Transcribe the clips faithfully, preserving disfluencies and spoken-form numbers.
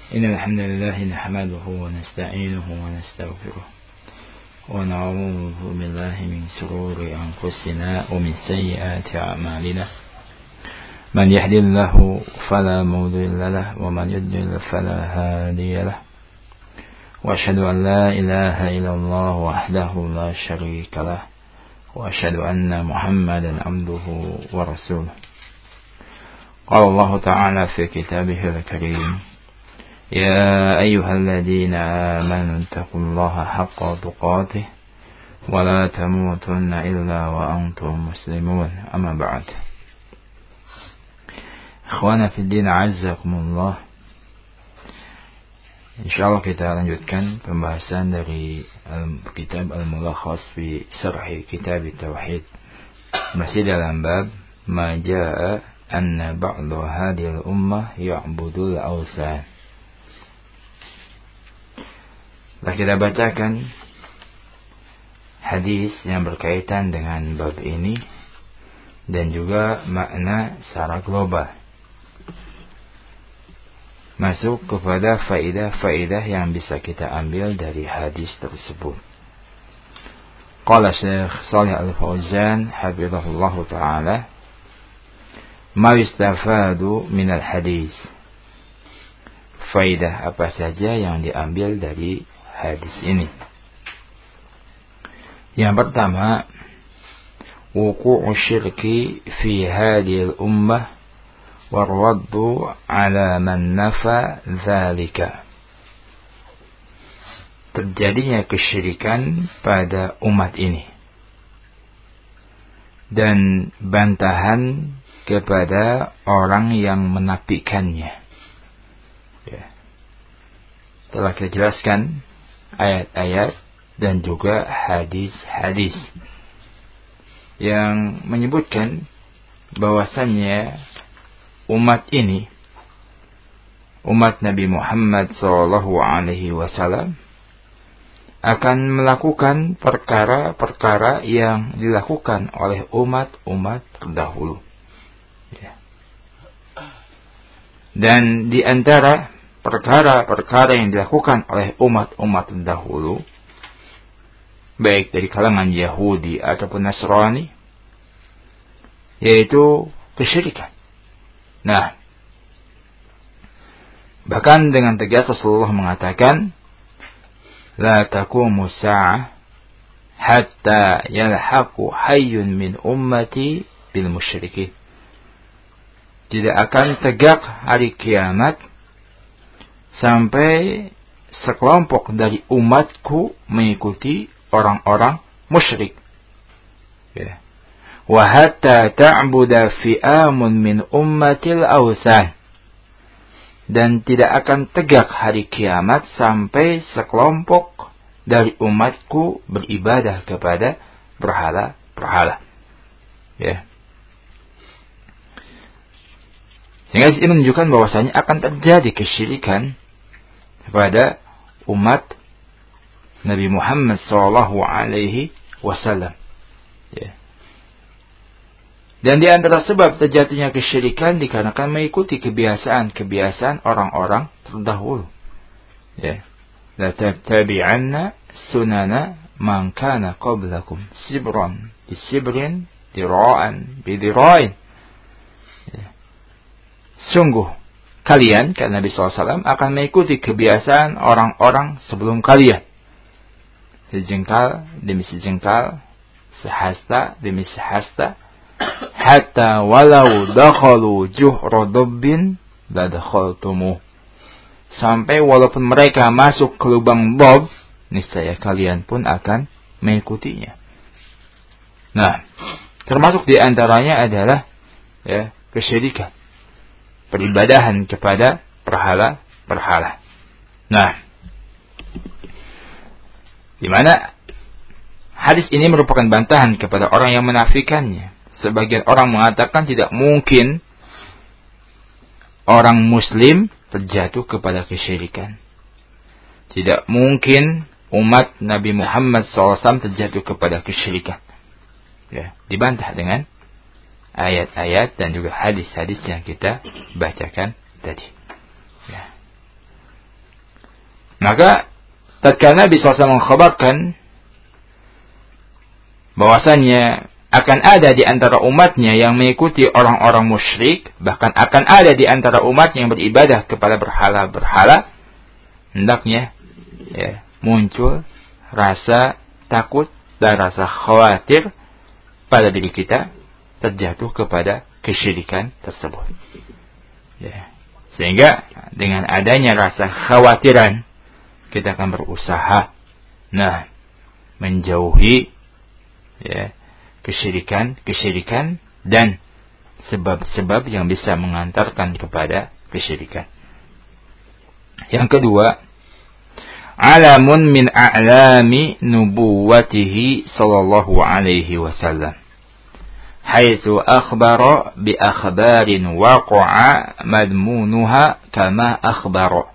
إن الحمد لله نحمده ونستعينه ونستغفره ونعوذ بالله من شرور أنفسنا ومن سيئات أعمالنا من يهد الله فلا مضل له ومن يضلل فلا هادي له وأشهد أن لا إله إلا الله وحده لا شريك له وأشهد أن محمدا عبده ورسوله. قال الله تعالى في كتابه الكريم: يا أيها الذين آمنوا اتقوا الله حق تقاته ولا تموتن إلا وأنتم مسلمون. أما بعد. Ikhwana fi din, azzakumullah. Insyaallah kita lanjutkan pembahasan dari kitab Al-Mulakhas fi Syarh Kitab Tauhid. Masih dalam bab ma jaa anna ba'd hadhihi al-ummah ya'budul awsan. Telah kita bacakan hadis yang berkaitan dengan bab ini dan juga makna secara global. Masuk kepada faedah-faedah yang bisa kita ambil dari hadis tersebut. Qala Syekh Shalih Al-Fauzan hafizahullah ta'ala, ma yustafadu minal hadis. Faedah apa saja yang diambil dari hadis ini? Yang pertama, wuqu'u syirki fi hadhihi al-ummah warwaddu ala man nafa dzalika. Terjadinya kesyirikan pada umat ini dan bantahan kepada orang yang menafikannya. Ya. Telah kita jelaskan ayat-ayat dan juga hadis-hadis yang menyebutkan bahwasannya umat ini, umat Nabi Muhammad sallallahu alaihi wasallam, akan melakukan perkara-perkara yang dilakukan oleh umat-umat terdahulu. Ya. Dan di antara perkara-perkara yang dilakukan oleh umat-umat terdahulu, baik dari kalangan Yahudi ataupun Nasrani, yaitu kesyirikan. Nah, bahkan dengan tegas Rasulullah mengatakan, la taqumu sa'ah hatta yalhaqu hayyun min ummati bil musyrikin. Tidak akan tegak hari kiamat sampai sekelompok dari umatku mengikuti orang-orang musyrik. Ya. Wa hatta ta'buda fi'amun min ummatil awsan. Dan tidak akan tegak hari kiamat sampai sekelompok dari umatku beribadah kepada berhala-berhala. Ya. Sehingga ini menunjukkan bahwasanya akan terjadi kesyirikan kepada umat Nabi Muhammad sallallahu alaihi wasallam. Ya. Dan di antara sebab terjadinya kesyirikan dikarenakan mengikuti kebiasaan-kebiasaan orang-orang terdahulu. Ya. La tattabi'anna sunana man kana qablakum sibran bi sibrin dira'an bi dira'in. Ya. Sungguh kalian, kata Nabi sallallahu alaihi wasallam, akan mengikuti kebiasaan orang-orang sebelum kalian. Sejengkal demi sejengkal, sehasta demi sehasta, hatta walau dakhalu juhra dabbin la dakhaltumuh. Sampai walaupun mereka masuk ke lubang dab, niscaya kalian pun akan mengikutinya. Nah, termasuk di antaranya adalah ya, kesyirikan, peribadahan kepada berhala-berhala. Nah, di mana hadis ini merupakan bantahan kepada orang yang menafikannya. Sebagian orang mengatakan tidak mungkin orang muslim terjatuh kepada kesyirikan. Tidak mungkin umat Nabi Muhammad sallallahu alaihi wasallam terjatuh kepada kesyirikan. Ya, dibantah dengan ayat-ayat dan juga hadis-hadis yang kita bacakan tadi. Ya. Maka tatkala Nabi shallallahu alaihi wasallam mengkhabarkan bahwasannya akan ada di antara umatnya yang mengikuti orang-orang musyrik, bahkan akan ada di antara umatnya yang beribadah kepada berhala-berhala, hendaknya ya, muncul rasa takut dan rasa khawatir pada diri kita terjatuh kepada kesyirikan tersebut. Ya. Sehingga dengan adanya rasa khawatiran, kita akan berusaha nah menjauhi ya kesyirikan-kesyirikan dan sebab-sebab yang bisa mengantarkan kepada kesyirikan. Yang kedua, alamun min a'lami nubuwatihi sallallahu alaihi wasallam, haitsu akhbara bi akhbarin waqa'a madmunuha kama akhbara.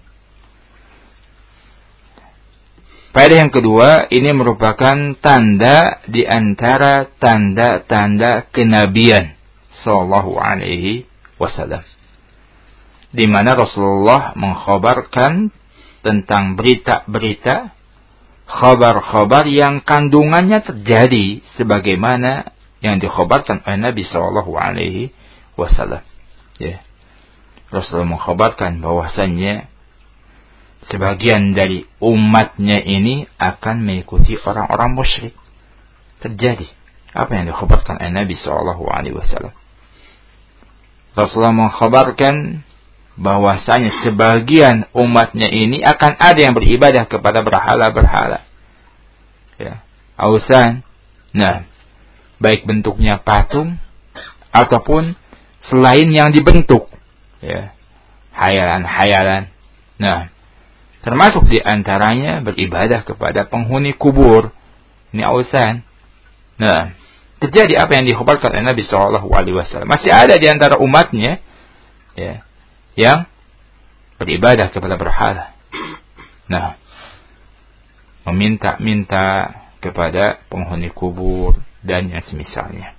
Faedah yang kedua, ini merupakan tanda di antara tanda-tanda kenabian sallallahu alaihi wasallam, di mana Rasulullah mengkhabarkan tentang berita-berita, khabar-khabar yang kandungannya terjadi sebagaimana yang dikhabarkan oleh Nabi sallallahu alaihi wasallam. Ya. Rasulullah mengkhabarkan bahwasannya sebagian dari umatnya ini akan mengikuti orang-orang musyrik. Terjadi apa yang dikhabarkan oleh Nabi sallallahu alaihi wasallam. Rasulullah mengkhabarkan bahwasanya sebagian umatnya ini akan ada yang beribadah kepada berhala-berhala. Ya, ausan. Nah, baik bentuknya patung ataupun selain yang dibentuk. Ya, hayalan-hayalan. Nah, termasuk di antaranya beribadah kepada penghuni kubur. Ini ausan. Nah, terjadi apa yang dikhabarkan oleh Nabi sallallahu alaihi wasallam. Masih ada di antara umatnya ya, yang beribadah kepada berhala. Nah, meminta-minta kepada penghuni kubur dan yang semisalnya.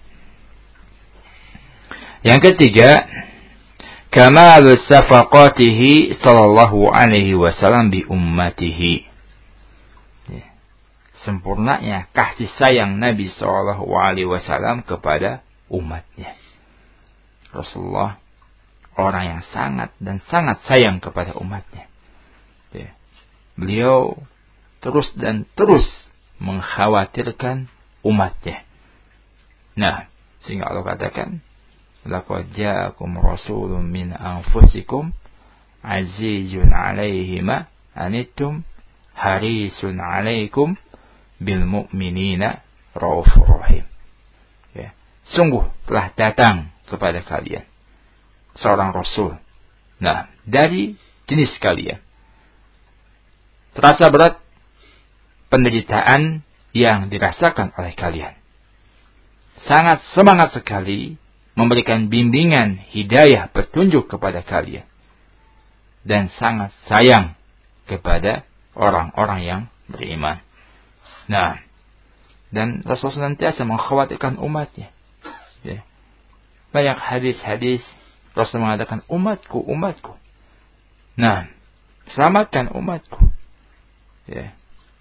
Yang ketiga, kamal safaqatihi sallallahu alaihi wasallam bi ummatihi. Ya. Sempurnanya kasih sayang Nabi sallallahu alaihi wasallam kepada umatnya. Rasulullah orang yang sangat dan sangat sayang kepada umatnya. Ya. Beliau terus dan terus mengkhawatirkan umatnya. Nah, sehingga Allah katakan, laqad ja'akum rasulun min anfusikum azizun 'alaihi ma anittum harisun 'alaikum bil mu'minina raufur rahim. Ya, sungguh telah datang kepada kalian seorang rasul. Nah, dari jenis kalian. Terasa berat penderitaan yang dirasakan oleh kalian. Sangat semangat sekali memberikan bimbingan, hidayah, petunjuk kepada kalian. Dan sangat sayang kepada orang-orang yang beriman. Nah, dan Rasulullah senantiasa mengkhawatirkan umatnya. Ya. Banyak hadis-hadis Rasul mengatakan, umatku, umatku. Nah, selamatkan umatku. Ya.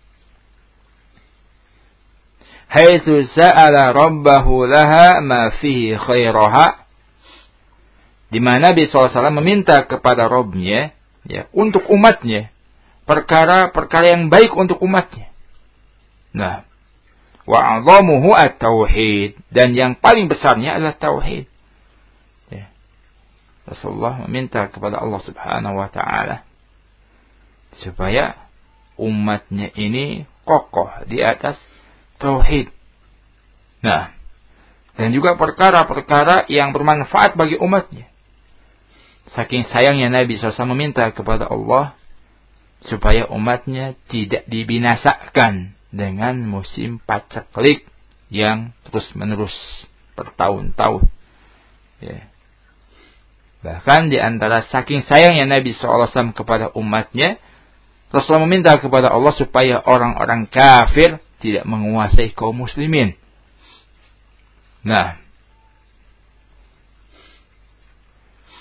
Haitsu sa'ala rabbahu laha ma fihi khairaha, di mana Nabi sallallahu alaihi wasallam meminta kepada Rabb-nya ya, untuk umatnya perkara-perkara yang baik untuk umatnya. Nah, wa 'adhamuhu at-tauhid, dan yang paling besarnya adalah tauhid. Ya. Rasulullah meminta kepada Allah Subhanahu wa taala supaya umatnya ini kokoh di atas tauhid. Nah, dan juga perkara-perkara yang bermanfaat bagi umatnya. Saking sayangnya Nabi sallallahu alaihi wasallam meminta kepada Allah supaya umatnya tidak dibinasakan dengan musim paceklik yang terus-menerus bertahun-tahun. Ya. Bahkan di antara saking sayangnya Nabi sallallahu alaihi wasallam kepada umatnya, Rasulullah meminta kepada Allah supaya orang-orang kafir tidak menguasai kaum muslimin. Nah,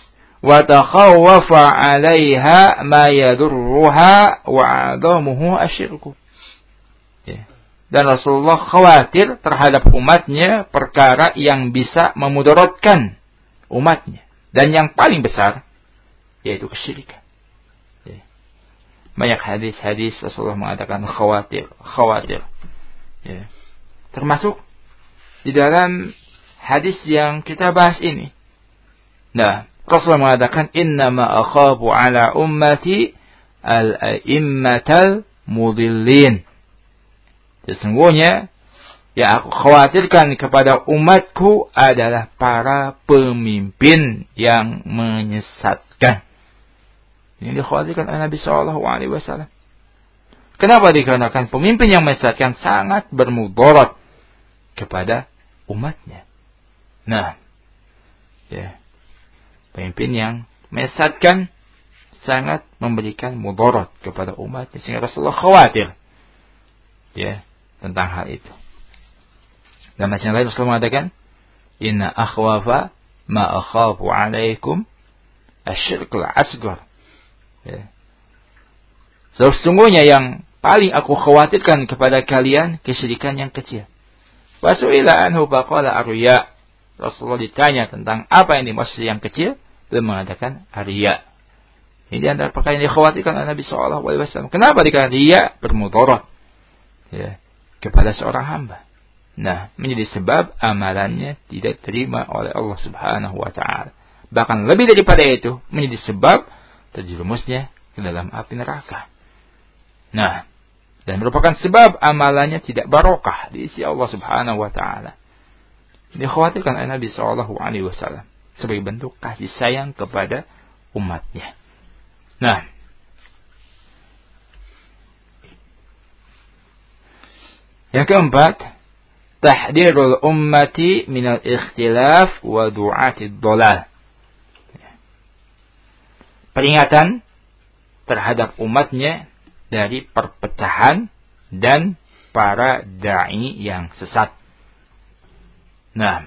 wa takhawwafa 'alaiha ma yadurruha wa 'adamuhu asyirku. Ya. Dan Rasulullah khawatir terhadap umatnya perkara yang bisa memudaratkan umatnya. Dan yang paling besar yaitu kesyirikan. Ya. Banyak hadis-hadis Rasulullah mengatakan khawatir, khawatir. Ya. Termasuk di dalam hadis yang kita bahas ini. Nah, Rasulullah mengatakan innama akhafu ala ummati al-a'immatal mudillin. Sesungguhnya yang aku khawatirkan kepada umatku adalah para pemimpin yang menyesatkan. Ini dikhawatirkan oleh Nabi Shallallahu Alaihi Wasallam. Kenapa? Dikarenakan pemimpin yang menyesatkan sangat bermudarat kepada umatnya. Nah, ya, pemimpin yang menyesatkan sangat memberikan mudarat kepada umatnya, sehingga Rasulullah khawatir, ya, tentang hal itu. Dan masih lain Rasulullah mengatakan, Inna akhwafa ma akhafu alaikum asyirkul asgar. Ya. Sesungguhnya yang paling aku khawatirkan kepada kalian kesyirikan yang kecil. Wasu'ila anhu faqala arya. Rasulullah ditanya tentang apa yang dimaksud yang kecil, beliau mengatakan arya. Ini antara perkara yang dikhawatirkan oleh Nabi Shallallahu Alaihi Wasallam. Kenapa? Dikarenakan riya bermudarat, ya, kepada seorang hamba. Nah, menjadi sebab amalannya tidak terima oleh Allah Subhanahu Wa Taala. Bahkan lebih daripada itu, menjadi sebab terjerumusnya ke dalam api neraka. Nah, dan merupakan sebab amalannya tidak barokah di sisi Allah Subhanahu Wa Taala. Dikhawatirkan oleh Nabi Shallallahu Alaihi Wasallam sebagai bentuk kasih sayang kepada umatnya. Nah, yang keempat, tahdirul ummati minal ikhtilaf wa du'atid dhalal. Peringatan terhadap umatnya dari perpecahan dan para da'i yang sesat. Nah,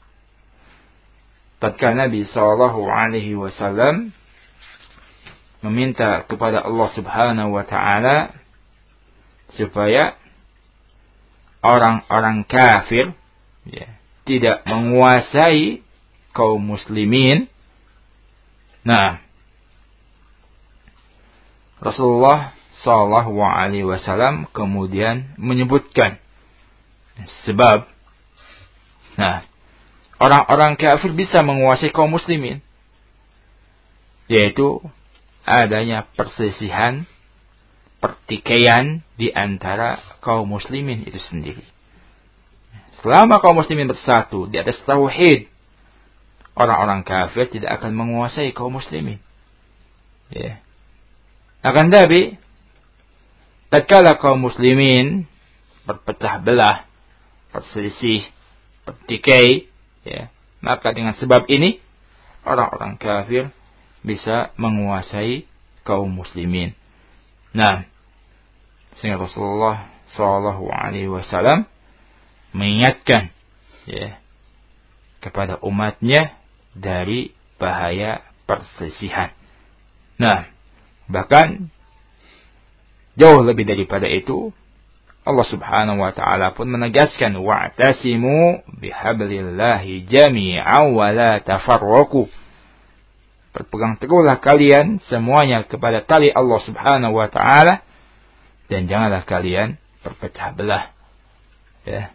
tatkala Nabi sallallahu alaihi wasallam meminta kepada Allah Subhanahu wa taala supaya orang-orang kafir, ya, tidak menguasai kaum muslimin. Nah, Rasulullah sallallahu alaihi wasallam kemudian menyebutkan sebab, nah, orang-orang kafir bisa menguasai kaum muslimin, yaitu adanya perselisihan, pertikaian di antara kaum muslimin itu sendiri. Selama kaum muslimin bersatu di atas tauhid, orang-orang kafir tidak akan menguasai kaum muslimin. Ya. Akan tapi, tatkala kaum muslimin berpecah belah, perselisih, pertikai, ya, maka dengan sebab ini orang-orang kafir bisa menguasai kaum muslimin. Nah, sehingga Rasulullah Shallallahu Alaihi Wasallam mengingatkan, ya, kepada umatnya dari bahaya perselisihan. Nah, bahkan jauh lebih daripada itu, Allah Subhanahu wa taala pun menegaskan, wa'tasimu bihablillahi jami'an wa la tafarraqu. Berpegang teguhlah kalian semuanya kepada tali Allah Subhanahu wa taala dan janganlah kalian berpecah belah. Ya.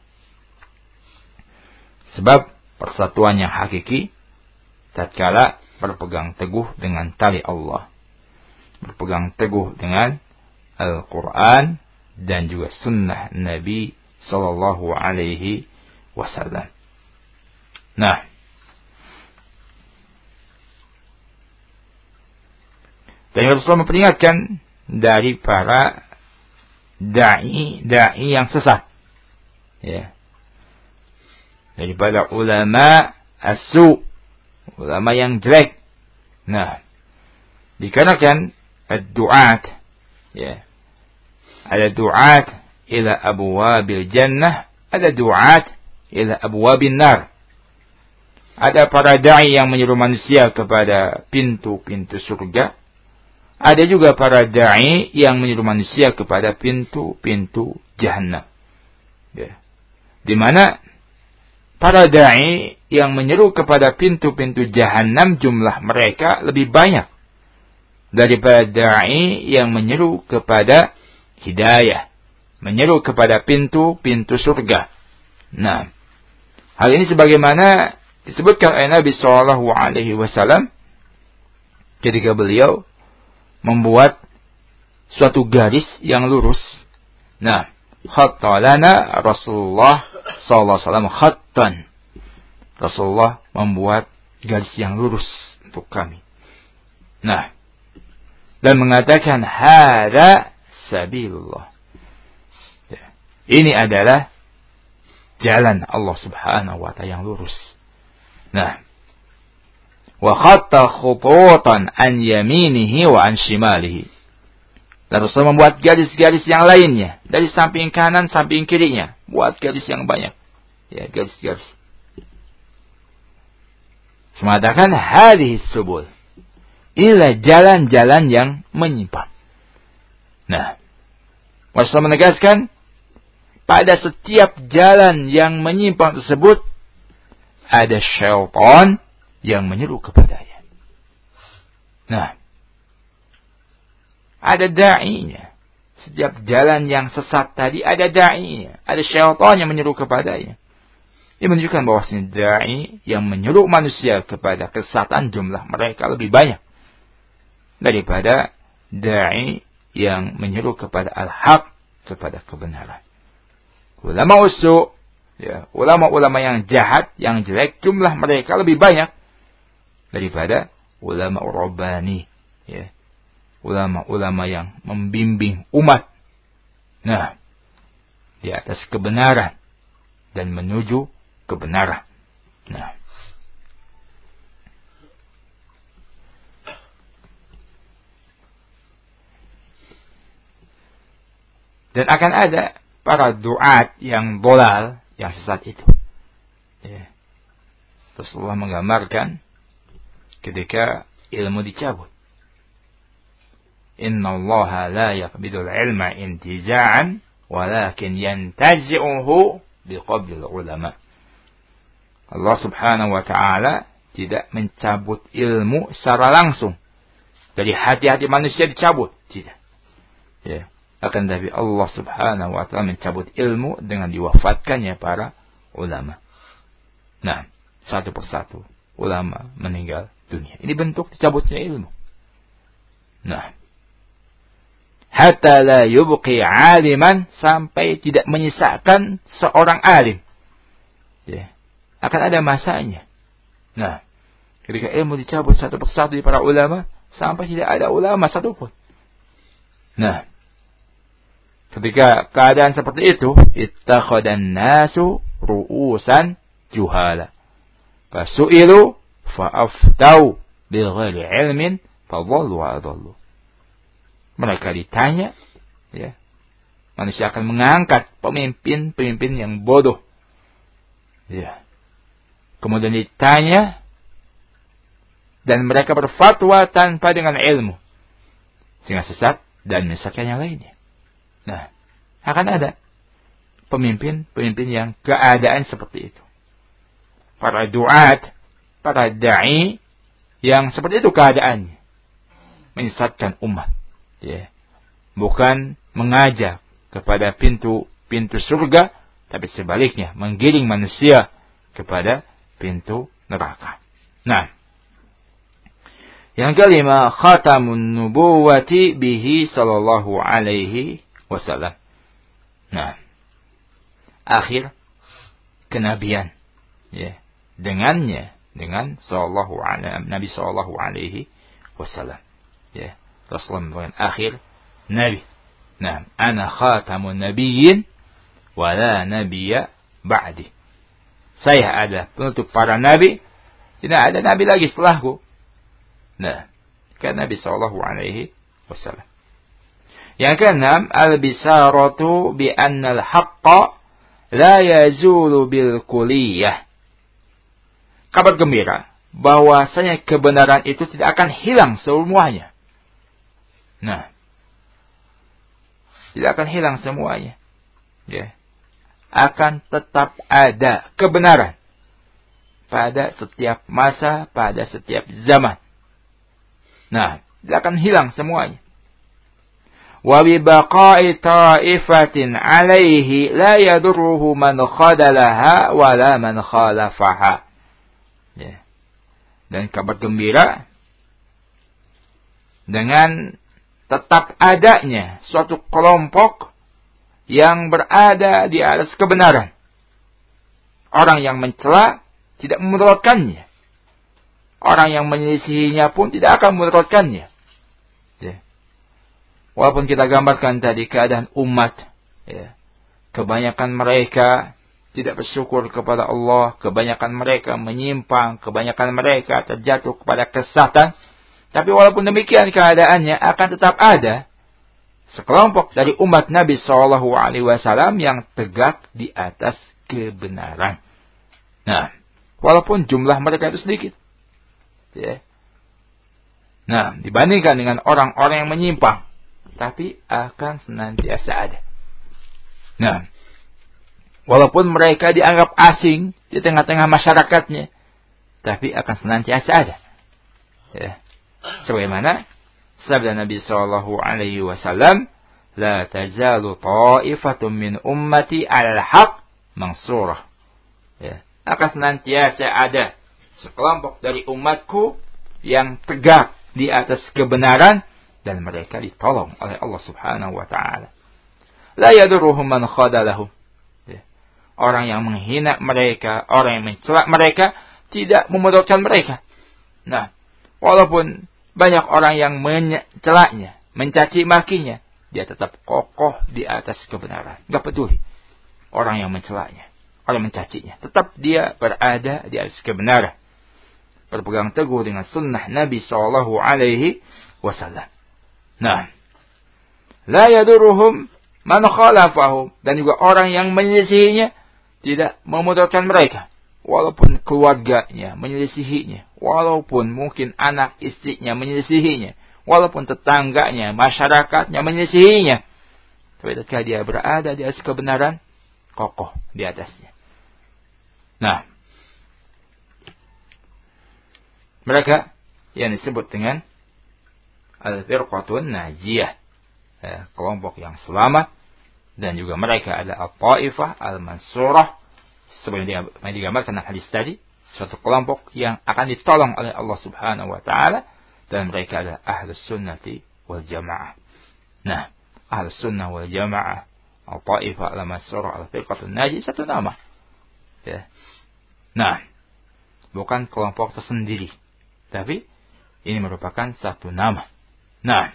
Sebab persatuan yang hakiki tatkala berpegang teguh dengan tali Allah, berpegang teguh dengan Al-Quran dan juga sunnah Nabi Sallallahu Alaihi Wasallam. Nah, dan Rasulullah memperingatkan dari para da'i, da'i yang sesat, ya, daripada ulama as-su, ulama yang jelek. Nah, dikarenakan ad-du'at, ya, ada du'at ila abwabil jannah, ada du'at ila abwabil nar. Ada para da'i yang menyuruh manusia kepada pintu-pintu surga. Ada juga para da'i yang menyuruh manusia kepada pintu-pintu jahannam. Ya. Di mana para da'i yang menyeru kepada pintu-pintu jahannam jumlah mereka lebih banyak daripada da'i yang menyeru kepada hidayah, menyeru kepada pintu-pintu surga. Nah, hal ini sebagaimana disebutkan oleh Nabi Shallallahu Alaihi Wasallam ketika beliau membuat suatu garis yang lurus. Nah, khatta lana Rasulullah Sallallahu Alaihi Wasallam khattan. Rasulullah membuat garis yang lurus untuk kami. Nah, dan mengatakan hada sabilullah. Ya. Ini adalah jalan Allah Subhanahu wa taala yang lurus. Nah, wa khatta khututan an yaminihi wa an shimalihi. Lalu Rasul membuat garis-garis yang lainnya dari samping kanan, samping kirinya, buat garis yang banyak. Ya, garis-garis. Sematakan hadhihi subul. Inilah jalan-jalan yang menyimpang. Nah, Rasul menegaskan pada setiap jalan yang menyimpang tersebut ada syaitan yang menyeru kepadanya. Nah, ada da'inya. Setiap jalan yang sesat tadi ada da'inya. Ada syaitan yang menyeru kepadanya. Ini menunjukkan bahwasanya da'i yang menyeru manusia kepada kesesatan jumlah mereka lebih banyak daripada da'i yang menyeru kepada al-haq, kepada kebenaran. Ulama usu, ya, ulama-ulama yang jahat, yang jelek, jumlah mereka lebih banyak daripada ulama rabbani, ya, ulama-ulama yang membimbing umat, nah, di atas kebenaran dan menuju kebenaran. Nah, dan akan ada para duat yang dolal, yang sesat itu. Ya. Rasulullah menggambarkan ketika ilmu dicabut. Inna allaha la yaqbidul ilma intiza'an, walakin yantazi'uhu biqabdil ulama. Allah subhanahu wa ta'ala tidak mencabut ilmu secara langsung. Dari hati-hati manusia dicabut. Tidak. Ya. Akan tapi Allah subhanahu wa ta'ala mencabut ilmu dengan diwafatkannya para ulama. Nah, satu persatu ulama meninggal dunia. Ini bentuk dicabutnya ilmu. Nah, hatta la yubqi aliman, sampai tidak menyisakan seorang alim. Ya. Akan ada masanya. Nah, ketika ilmu dicabut satu persatu di para ulama, sampai tidak ada ulama satupun. Nah, ketika keadaan seperti itu, ittakhadhan nasu ru'usan juhala. Fasu'ilu fa'aftau bighairi ilmin fadhallu wa adhallu. Mereka ditanya, ya. Manusia akan mengangkat pemimpin-pemimpin yang bodoh. Ya. Kemudian ditanya dan mereka berfatwa tanpa dengan ilmu, sehingga sesat dan menyesatkan yang lainnya. Nah, akan ada pemimpin-pemimpin yang keadaan seperti itu. Para duat, para da'i yang seperti itu keadaannya. Menyesatkan umat. Ya. Bukan mengajak kepada pintu-pintu surga, tapi sebaliknya menggiring manusia kepada pintu neraka. Nah, yang kelima, khatamun nubuwati bihi sallallahu alaihi wasallam. Nah, akhir kenabian, ya, dengannya, dengan sallallahu alaihi Nabi sallallahu alaihi wasallam. Ya, Rasulullah dengan akhir nabi. Nah, ana khatamun nabiyyin wa la nabiyya ba'di. Saya ada penutup para nabi, tidak ada nabi lagi setelahku. Nah, kan Nabi sallallahu alaihi wasallam. Yang keenam, al-bisaratu bi anna al-haqqa la yazulu bil kulliyah. kabar gembira bahwasanya kebenaran itu tidak akan hilang semuanya. Nah, tidak akan hilang semuanya. Ya. Akan tetap ada kebenaran pada setiap masa, pada setiap zaman. Nah, tidak akan hilang semuanya. Wa bi baqa'i ta'ifatin 'alaihi la yadurruhu man khadalaha wa la man khalafaha. Ya. Dan kabar gembira dengan tetap adanya suatu kelompok yang berada di atas kebenaran. Orang yang mencela tidak memudaratkannya. Orang yang menyelisihinya pun tidak akan memudaratkannya. Ya. Walaupun kita gambarkan tadi keadaan umat, ya, kebanyakan mereka tidak bersyukur kepada Allah, kebanyakan mereka menyimpang, kebanyakan mereka terjatuh kepada kesesatan. Tapi walaupun demikian keadaannya akan tetap ada sekelompok dari umat Nabi shallallahu alaihi wasallam yang tegak di atas kebenaran. Nah, walaupun jumlah mereka itu sedikit, ya. Nah, dibandingkan dengan orang-orang yang menyimpang, tapi akan senantiasa ada. Nah, walaupun mereka dianggap asing di tengah-tengah masyarakatnya, tapi akan senantiasa ada. Ya. Sebagaimana sabda Nabi sallallahu alaihi wasallam, "La tazalu ta'ifatun min ummati 'alal haqq mansurah." Ya, akan senantiasa ada sekelompok dari umatku yang tegak di atas kebenaran dan mereka ditolong oleh Allah Subhanahu wa taala. La yadurruhum man khadalahum. Ya. Orang yang menghina mereka, orang yang mencela mereka tidak memudaratkan mereka. Nah, walaupun banyak orang yang mencelaknya, mencaci makinya, dia tetap kokoh di atas kebenaran. Enggak peduli orang yang mencelaknya, orang yang mencacinya. Tetap dia berada di atas kebenaran. Berpegang teguh dengan sunnah Nabi sallallahu alaihi wasallam. Nah, la yadurruhum man khalafahum, dan juga orang yang menyelisihinya tidak memudaratkan mereka. Walaupun keluarganya menyelisihinya, walaupun mungkin anak istrinya menyelisihinya, walaupun tetangganya, masyarakatnya menyelisihinya, tapi ketika dia berada di atas kebenaran, kokoh di atasnya. Nah, mereka yang disebut dengan al-firqatun najiyah, ya, kelompok yang selamat, dan juga mereka adalah al-ta'ifah al-mansurah, sebenarnya digambarkan dalam hadis tadi, suatu kelompok yang akan ditolong oleh Allah Subhanahu wa taala, dan mereka adalah ahlus sunnati wal jamaah. Nah, ahlus sunnah wal jamaah, al-ta'ifah al-mansurah, al-firqatun najiyah, satu nama. Ya. Nah, bukan kelompok tersendiri, tapi ini merupakan satu nama. Nah,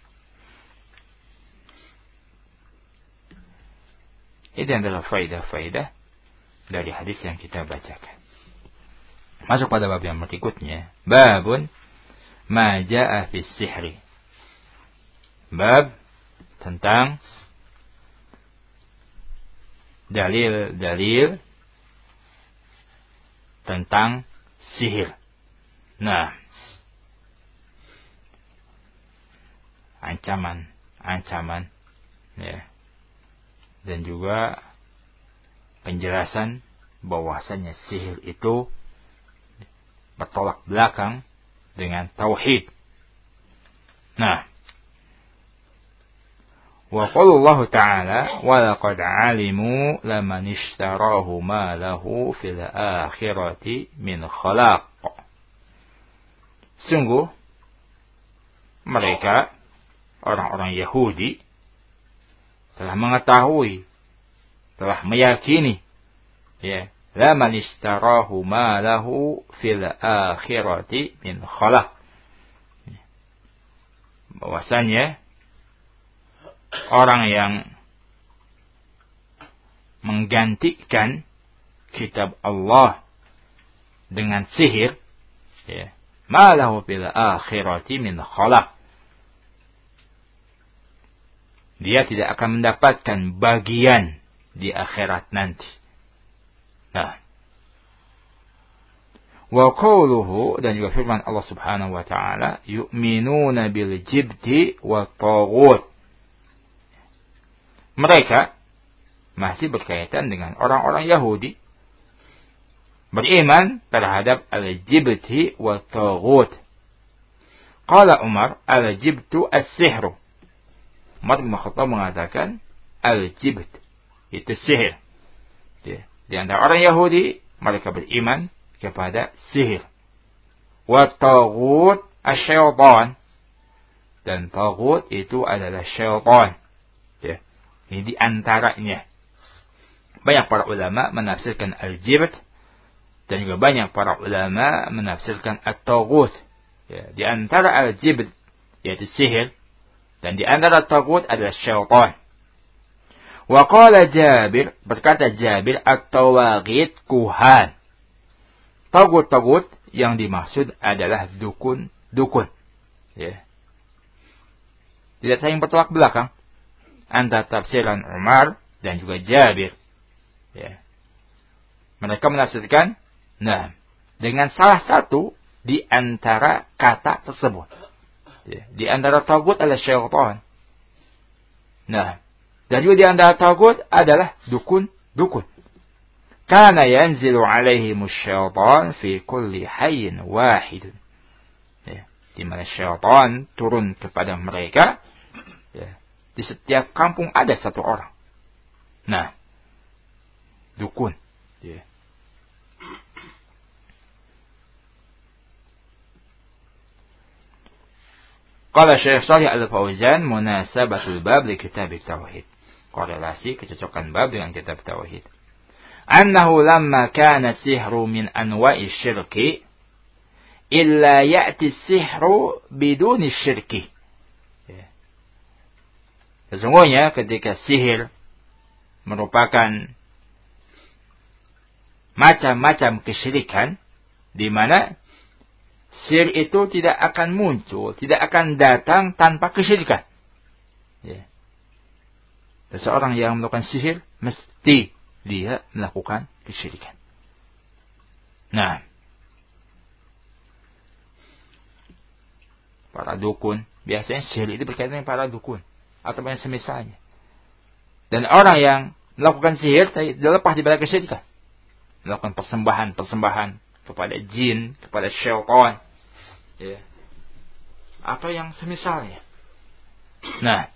ini adalah faidah-faidah dari hadis yang kita bacakan. Masuk pada bab yang berikutnya, babun ma jaa fi sihri. Bab tentang dalil-dalil tentang sihir. Nah, ancaman-ancaman, ya, dan juga penjelasan bahwasanya sihir itu bertolak belakang dengan tauhid. Nah, wa qala Allah Ta'ala wa laqad 'alimu laman ishtarahu ma lahu fil akhirati min khalaq. Sungguh mereka orang-orang Yahudi telah mengetahui, telah meyakini, ya, la man ishtarahu ma lahu fil akhirati min khalaq, bahwasanya orang yang menggantikan kitab Allah dengan sihir, ya, ma lahu fil akhirati min khalaq, dia tidak akan mendapatkan bagian di akhirat nanti. Nah, Wa qawluhu, dan juga firman Allah Subhanahu wa taala, yu'minuna bil jibti wa taghut. Mereka masih berkaitan dengan orang-orang Yahudi, beriman terhadap al-jibti wa taghut. Qala Umar, al-jibtu as-sihru. Umar bin Khattab mengatakan al-jibt itu sihir. Di antara orang Yahudi, mereka beriman kepada sihir. Wa taghut asy-syaitan. Dan taghut itu adalah syaitan. Ya. Ini di antaranya. Banyak para ulama menafsirkan al-jibt, dan juga banyak para ulama menafsirkan at-taghut. Ya. Di antara al-jibt yaitu sihir, dan di antara taghut adalah syaitan. Wa qala Jabir, berkata Jabir, at-tawaghit kuhan. Tagut-tagut yang dimaksud adalah dukun-dukun. Ya. Tidak saling bertolak belakang antara tafsiran Umar dan juga Jabir. Ya. Mereka menafsirkan, nah, dengan salah satu di antara kata tersebut. Ya. Di antara tagut adalah syaitan. Nah, dan juga di antara tagut adalah dukun-dukun. Kana yanzilu alaihimus syaitan fi kulli hayyin wahid. Ya, di mana syaitan turun kepada mereka, ya, di setiap kampung ada satu orang. Nah, dukun. Ya. Qala Syekh Shalih Al-Fauzan, munasabatul bab li kitab tauhid. Korelasi kecocokan bab dengan kitab tauhid. Annahu lamma kana sihru min anwa'i syirki illa ya'ti sihru biduni syirki. Ya. Sesungguhnya ketika sihir merupakan macam-macam kesyirikan, di mana sihir itu tidak akan muncul, tidak akan datang tanpa kesyirikan. Ya. Seseorang yang melakukan sihir mesti dia melakukan kesyirikan. Nah, para dukun, biasanya sihir itu berkaitan dengan para dukun atau yang semisalnya. Dan orang yang melakukan sihir tidak lepas daripada kesyirikan. Melakukan persembahan-persembahan kepada jin, kepada syaitan, ya, atau yang semisalnya. Nah,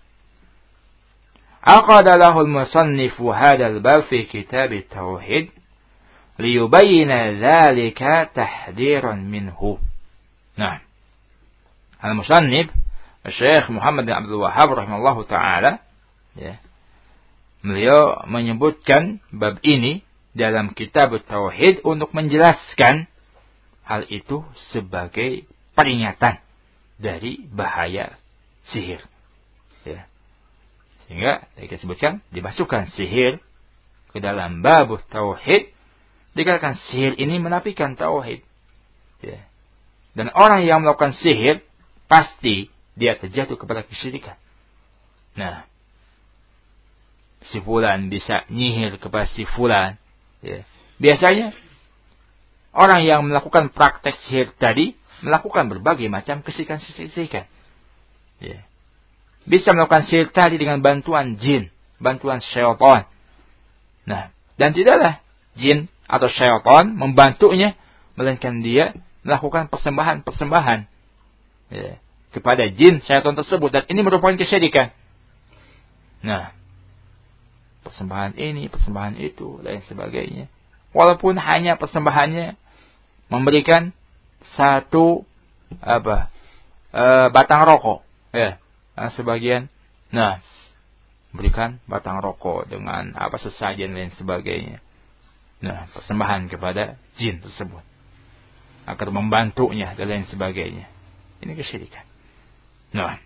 aqada lahul musannifu hadzal bab fi kitab at-tauhid liyubayyana dzalika tahdiran minhu. Nah, al-musannif Syekh Muhammad bin Abdul Wahhab rahimahullahu taala, ya, beliau menyebutkan bab ini dalam kitab at-tauhid untuk menjelaskan hal itu sebagai peringatan dari bahaya sihir. Ya. Sehingga kita sebutkan dimasukkan sihir ke dalam bab tauhid, dikatakan sihir ini menafikan tauhid. Ya. Dan orang yang melakukan sihir pasti dia terjatuh kepada kesyirikan. Nah, si fulan bisa nyihir kepada si fulan. Ya. Biasanya orang yang melakukan praktek sihir tadi melakukan berbagai macam kesyirikan-kesyirikan. Ya. Bisa melakukan sihir tadi dengan bantuan jin, bantuan syaitan. Nah, dan tidaklah jin atau syaitan membantunya, melainkan dia melakukan persembahan-persembahan, ya, kepada jin syaitan tersebut, dan ini merupakan kesyirikan. Nah, persembahan ini, persembahan itu, dan sebagainya. Walaupun hanya persembahannya memberikan satu apa e, batang rokok, ya. Nah, sebagian, nah, berikan batang rokok dengan apa sesajen dan sebagainya. Nah, persembahan kepada jin tersebut agar membantunya dan lain sebagainya. Ini kesyirikan. Nah,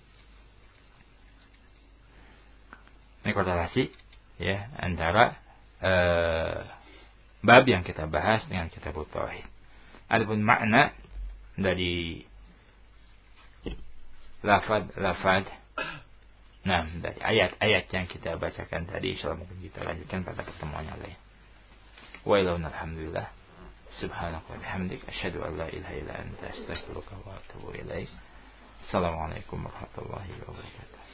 ini korelasi, ya, antara uh, bab yang kita bahas dengan kitab tauhid. Adapun makna dari lafaz-lafaz, nah, dari ayat-ayat yang kita bacakan tadi, insyaallah mungkin kita lanjutkan pada pertemuan yang lain. Wa ilahuna alhamdulillah. Subhanaka wa bihamdik asyhadu an la ilaha illa anta astaghfiruka wa atubu ilaik. Assalamualaikum warahmatullahi wabarakatuh.